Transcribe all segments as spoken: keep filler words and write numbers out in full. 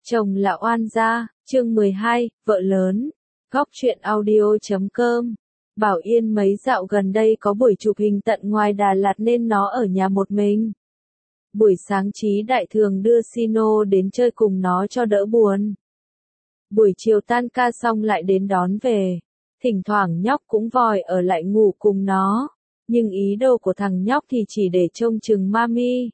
Chồng là oan gia, chương mười hai, vợ lớn. Góc truyện audio chấm com. Bảo Yên mấy dạo gần đây có buổi chụp hình tận ngoài Đà Lạt nên nó ở nhà một mình. Buổi sáng Chí Đại thường đưa Sino đến chơi cùng nó cho đỡ buồn. Buổi chiều tan ca xong lại đến đón về. Thỉnh thoảng nhóc cũng vòi ở lại ngủ cùng nó. Nhưng ý đồ của thằng nhóc thì chỉ để trông chừng mami.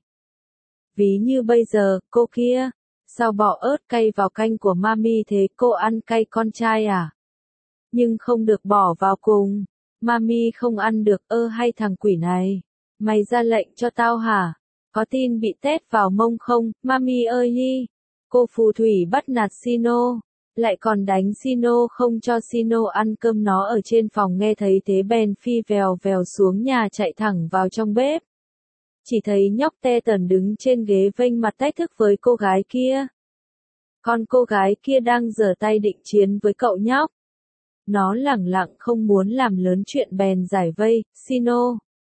Ví như bây giờ, cô kia. Sao bỏ ớt cay vào canh của mami thế, cô ăn cay con trai à? Nhưng không được bỏ vào cùng. Mami không ăn được. Ơ hay thằng quỷ này, mày ra lệnh cho tao hả? Có tin bị tét vào mông không? Mami ơi nhi. Cô phù thủy bắt nạt Sino. Lại còn đánh Sino, không cho Sino ăn cơm. Nó ở trên phòng nghe thấy thế bèn phi vèo vèo xuống nhà chạy thẳng vào trong bếp. Chỉ thấy nhóc te tần đứng trên ghế vênh mặt tách thức với cô gái kia. Còn cô gái kia đang giở tay định chiến với cậu nhóc. Nó lẳng lặng không muốn làm lớn chuyện bèn giải vây. Sino,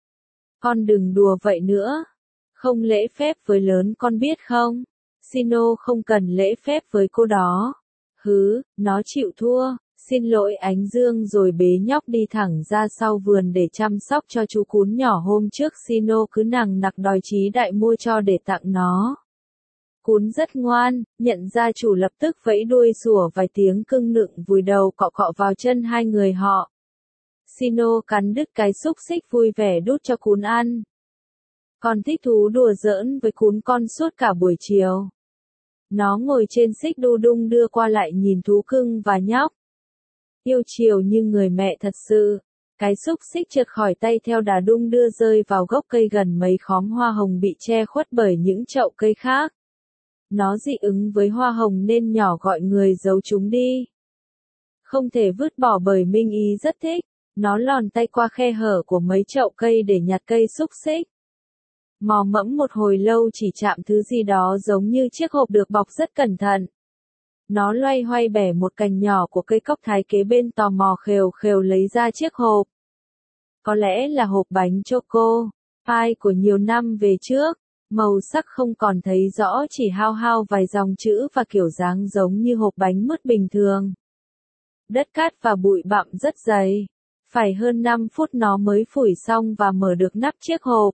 con đừng đùa vậy nữa. Không lễ phép với lớn con biết không? Sino không cần lễ phép với cô đó. Hứ, nó chịu thua. Xin lỗi Ánh Dương rồi bế nhóc đi thẳng ra sau vườn để chăm sóc cho chú cún nhỏ hôm trước Sino cứ nằng nặc đòi Chí Đại mua cho để tặng nó. Cún rất ngoan, nhận ra chủ lập tức vẫy đuôi sủa vài tiếng cưng nựng vùi đầu cọ cọ vào chân hai người họ. Sino cắn đứt cái xúc xích vui vẻ đút cho cún ăn. Còn thích thú đùa giỡn với cún con suốt cả buổi chiều. Nó ngồi trên xích đu đung đưa qua lại nhìn thú cưng và nhóc. Yêu chiều như người mẹ thật sự. Cái xúc xích trượt khỏi tay theo đà đung đưa rơi vào gốc cây gần mấy khóm hoa hồng bị che khuất bởi những chậu cây khác. Nó dị ứng với hoa hồng nên nhỏ gọi người giấu chúng đi. Không thể vứt bỏ bởi Minh Ý rất thích. Nó lòn tay qua khe hở của mấy chậu cây để nhặt cây xúc xích. Mò mẫm một hồi lâu chỉ chạm thứ gì đó giống như chiếc hộp được bọc rất cẩn thận. Nó loay hoay bẻ một cành nhỏ của cây cóc thái kế bên tò mò khều khều lấy ra chiếc hộp. Có lẽ là hộp bánh choco, pie của nhiều năm về trước. Màu sắc không còn thấy rõ, chỉ hao hao vài dòng chữ và kiểu dáng giống như hộp bánh mứt bình thường. Đất cát và bụi bặm rất dày. Phải hơn năm phút nó mới phủi xong và mở được nắp chiếc hộp.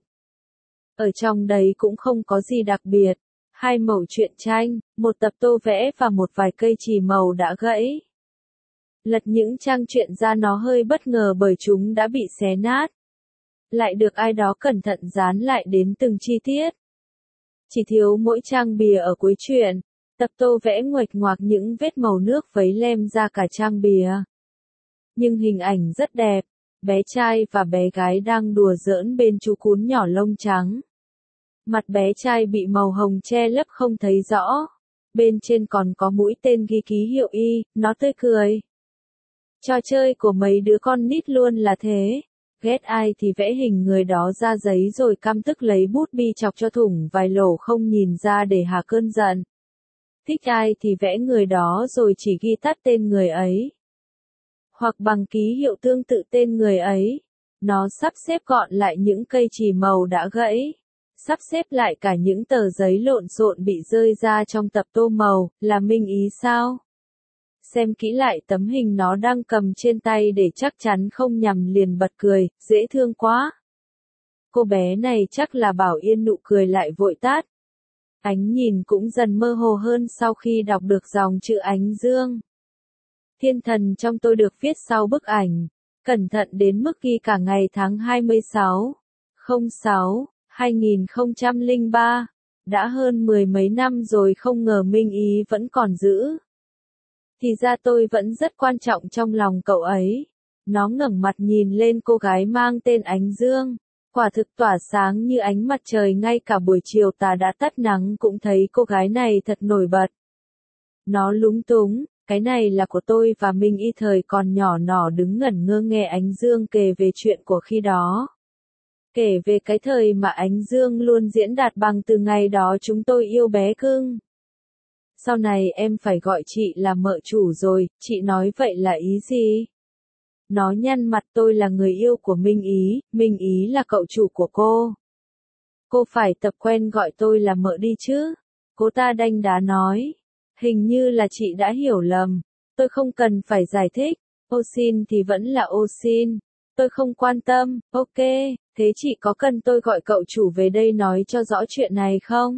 Ở trong đấy cũng không có gì đặc biệt. Hai mẩu truyện tranh, một tập tô vẽ và một vài cây chì màu đã gãy. Lật những trang truyện ra nó hơi bất ngờ bởi chúng đã bị xé nát. Lại được ai đó cẩn thận dán lại đến từng chi tiết. Chỉ thiếu mỗi trang bìa ở cuối truyện. Tập tô vẽ nguệch ngoạc những vết màu nước vấy lem ra cả trang bìa. Nhưng hình ảnh rất đẹp. Bé trai và bé gái đang đùa giỡn bên chú cún nhỏ lông trắng. Mặt bé trai bị màu hồng che lấp không thấy rõ. Bên trên còn có mũi tên ghi ký hiệu Y, nó tươi cười. Trò chơi của mấy đứa con nít luôn là thế. Ghét ai thì vẽ hình người đó ra giấy rồi căm tức lấy bút bi chọc cho thủng vài lỗ không nhìn ra để hạ cơn giận. Thích ai thì vẽ người đó rồi chỉ ghi tắt tên người ấy. Hoặc bằng ký hiệu tương tự tên người ấy. Nó sắp xếp gọn lại những cây chì màu đã gãy. Sắp xếp lại cả những tờ giấy lộn xộn bị rơi ra trong tập tô màu, là Minh Ý sao? Xem kỹ lại tấm hình nó đang cầm trên tay để chắc chắn không nhầm liền bật cười, dễ thương quá. Cô bé này chắc là Bảo Yên, nụ cười lại vội tắt. Ánh nhìn cũng dần mơ hồ hơn sau khi đọc được dòng chữ Ánh Dương. Thiên thần trong tôi được viết sau bức ảnh. Cẩn thận đến mức ghi cả ngày tháng hai mươi sáu, không sáu, hai nghìn không trăm lẻ ba. Đã hơn mười mấy năm rồi không ngờ Minh Ý vẫn còn giữ. Thì ra tôi vẫn rất quan trọng trong lòng cậu ấy. Nó ngẩng mặt nhìn lên cô gái mang tên Ánh Dương. Quả thực tỏa sáng như ánh mặt trời, ngay cả buổi chiều tà đã tắt nắng cũng thấy cô gái này thật nổi bật. Nó lúng túng, cái này là của tôi và Minh Y thời còn nhỏ. Nó đứng ngẩn ngơ nghe Ánh Dương kể về chuyện của khi đó. Kể về cái thời mà Ánh Dương luôn diễn đạt bằng từ ngày đó chúng tôi yêu bé cưng. Sau này em phải gọi chị là mợ chủ rồi, chị nói vậy là ý gì? Nó nhăn mặt, tôi là người yêu của Minh Ý, Minh Ý là cậu chủ của cô. Cô phải tập quen gọi tôi là mợ đi chứ. Cô ta đanh đá nói. Hình như là chị đã hiểu lầm. Tôi không cần phải giải thích. Osin thì vẫn là Osin. Tôi không quan tâm. Ok, thế chị có cần tôi gọi cậu chủ về đây nói cho rõ chuyện này không?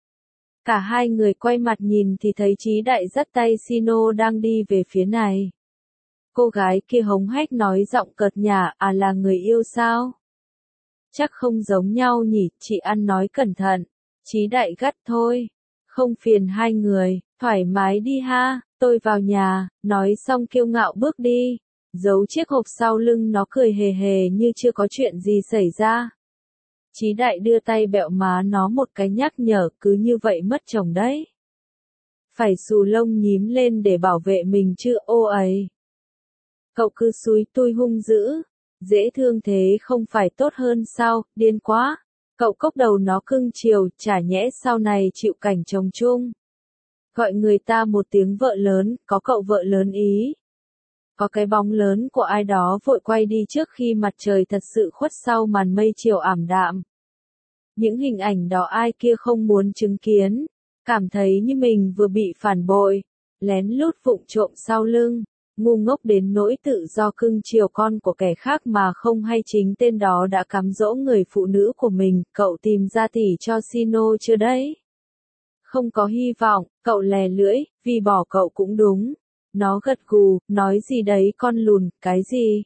Cả hai người quay mặt nhìn thì thấy Chí Đại dắt tay Sino đang đi về phía này. Cô gái kia hống hách nói giọng cợt nhả, à là người yêu sao? Chắc không giống nhau nhỉ, chị ăn nói cẩn thận. Chí Đại gắt thôi. Không phiền hai người, thoải mái đi ha, tôi vào nhà, nói xong kiêu ngạo bước đi. Giấu chiếc hộp sau lưng nó cười hề hề như chưa có chuyện gì xảy ra. Chí Đại đưa tay bẹo má nó một cái nhắc nhở, cứ như vậy mất chồng đấy. Phải xù lông nhím lên để bảo vệ mình chứ ô ấy. Cậu cứ xúi tui hung dữ, dễ thương thế không phải tốt hơn sao, điên quá. Cậu cốc đầu nó cưng chiều, chả nhẽ sau này chịu cảnh chồng chung. Gọi người ta một tiếng vợ lớn, có cậu vợ lớn ý. Có cái bóng lớn của ai đó vội quay đi trước khi mặt trời thật sự khuất sau màn mây chiều ảm đạm. Những hình ảnh đó ai kia không muốn chứng kiến, cảm thấy như mình vừa bị phản bội, lén lút vụng trộm sau lưng, ngu ngốc đến nỗi tự do cưng chiều con của kẻ khác mà không hay chính tên đó đã cám dỗ người phụ nữ của mình. Cậu tìm ra tỉ cho Sino chưa đấy? Không có hy vọng, cậu lè lưỡi, vì bỏ cậu cũng đúng. Nó gật gù, nói gì đấy con lùn, cái gì?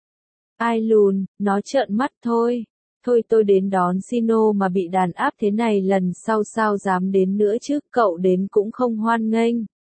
Ai lùn, nó trợn mắt thôi. Thôi tôi đến đón Sino mà bị đàn áp thế này lần sau sao dám đến nữa chứ, cậu đến cũng không hoan nghênh.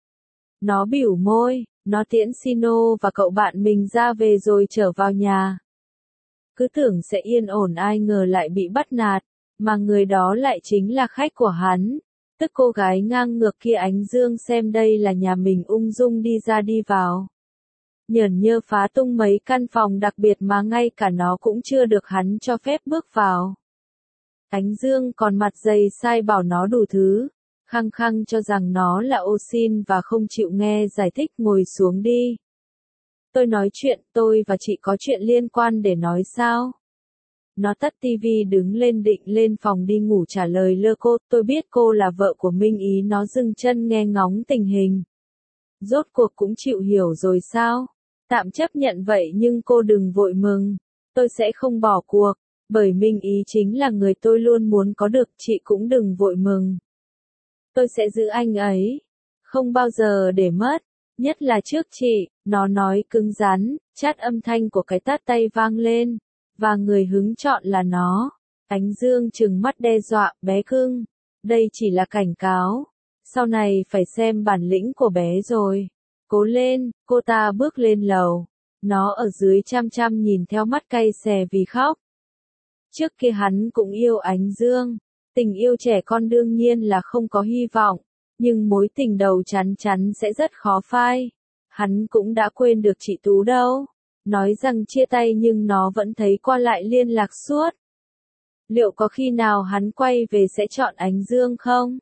Nó bỉu môi, nó tiễn Sino và cậu bạn mình ra về rồi trở vào nhà. Cứ tưởng sẽ yên ổn ai ngờ lại bị bắt nạt, mà người đó lại chính là khách của hắn. Tức cô gái ngang ngược kia Ánh Dương xem đây là nhà mình ung dung đi ra đi vào. Nhởn nhơ phá tung mấy căn phòng đặc biệt mà ngay cả nó cũng chưa được hắn cho phép bước vào. Ánh Dương còn mặt dày sai bảo nó đủ thứ, khăng khăng cho rằng nó là Osin và không chịu nghe giải thích. Ngồi xuống đi. Tôi nói chuyện, tôi và chị có chuyện liên quan để nói sao? Nó tắt tivi đứng lên định lên phòng đi ngủ trả lời lơ cô, tôi biết cô là vợ của Minh Ý. Nó dừng chân nghe ngóng tình hình. Rốt cuộc cũng chịu hiểu rồi sao? Tạm chấp nhận vậy nhưng cô đừng vội mừng. Tôi sẽ không bỏ cuộc, bởi Minh Ý chính là người tôi luôn muốn có được, chị cũng đừng vội mừng. Tôi sẽ giữ anh ấy. Không bao giờ để mất. Nhất là trước chị, nó nói cứng rắn, chát âm thanh của cái tát tay vang lên. Và người hứng chọn là nó. Ánh Dương trừng mắt đe dọa, bé cưng. Đây chỉ là cảnh cáo. Sau này phải xem bản lĩnh của bé rồi. Cố lên, cô ta bước lên lầu. Nó ở dưới chăm chăm nhìn theo mắt cay xè vì khóc. Trước kia hắn cũng yêu Ánh Dương. Tình yêu trẻ con đương nhiên là không có hy vọng. Nhưng mối tình đầu chắn chắn sẽ rất khó phai. Hắn cũng đã quên được chị Tú đâu. Nói rằng chia tay nhưng nó vẫn thấy qua lại liên lạc suốt. Liệu có khi nào hắn quay về sẽ chọn Ánh Dương không?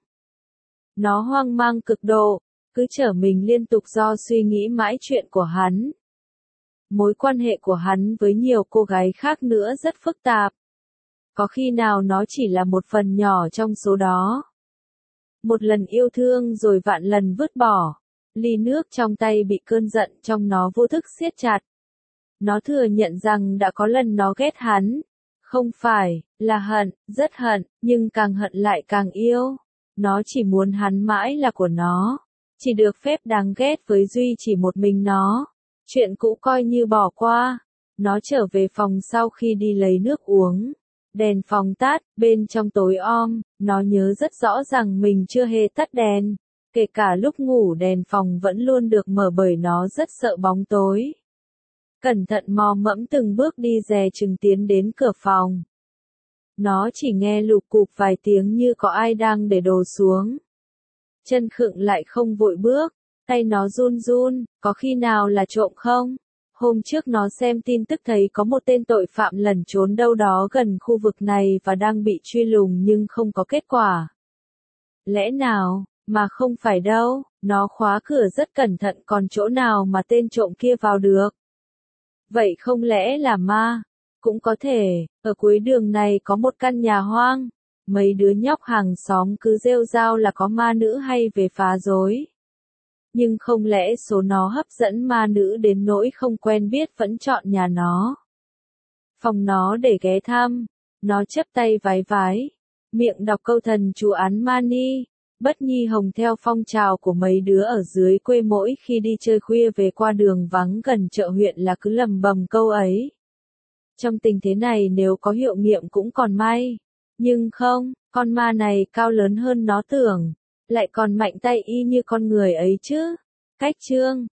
Nó hoang mang cực độ, cứ trở mình liên tục do suy nghĩ mãi chuyện của hắn. Mối quan hệ của hắn với nhiều cô gái khác nữa rất phức tạp. Có khi nào nó chỉ là một phần nhỏ trong số đó? Một lần yêu thương rồi vạn lần vứt bỏ. Ly nước trong tay bị cơn giận trong nó vô thức siết chặt. Nó thừa nhận rằng đã có lần nó ghét hắn. Không phải, là hận, rất hận, nhưng càng hận lại càng yêu. Nó chỉ muốn hắn mãi là của nó. Chỉ được phép đáng ghét với duy chỉ một mình nó. Chuyện cũ coi như bỏ qua. Nó trở về phòng sau khi đi lấy nước uống. Đèn phòng tắt, bên trong tối om, nó nhớ rất rõ rằng mình chưa hề tắt đèn. Kể cả lúc ngủ đèn phòng vẫn luôn được mở bởi nó rất sợ bóng tối. Cẩn thận mò mẫm từng bước đi dè chừng tiến đến cửa phòng. Nó chỉ nghe lục cục vài tiếng như có ai đang để đồ xuống. Chân khựng lại không vội bước, tay nó run run, có khi nào là trộm không? Hôm trước nó xem tin tức thấy có một tên tội phạm lẩn trốn đâu đó gần khu vực này và đang bị truy lùng nhưng không có kết quả. Lẽ nào, mà không phải đâu, nó khóa cửa rất cẩn thận còn chỗ nào mà tên trộm kia vào được. Vậy không lẽ là ma? Cũng có thể, ở cuối đường này có một căn nhà hoang. Mấy đứa nhóc hàng xóm cứ rêu rao là có ma nữ hay về phá rối. Nhưng không lẽ số nó hấp dẫn ma nữ đến nỗi không quen biết vẫn chọn nhà nó. Phòng nó để ghé thăm, nó chắp tay vái vái, miệng đọc câu thần chú án mani. Bất nhi hồng theo phong trào của mấy đứa ở dưới quê mỗi khi đi chơi khuya về qua đường vắng gần chợ huyện là cứ lầm bầm câu ấy. Trong tình thế này nếu có hiệu nghiệm cũng còn may. Nhưng không, con ma này cao lớn hơn nó tưởng, lại còn mạnh tay y như con người ấy chứ. Cách chương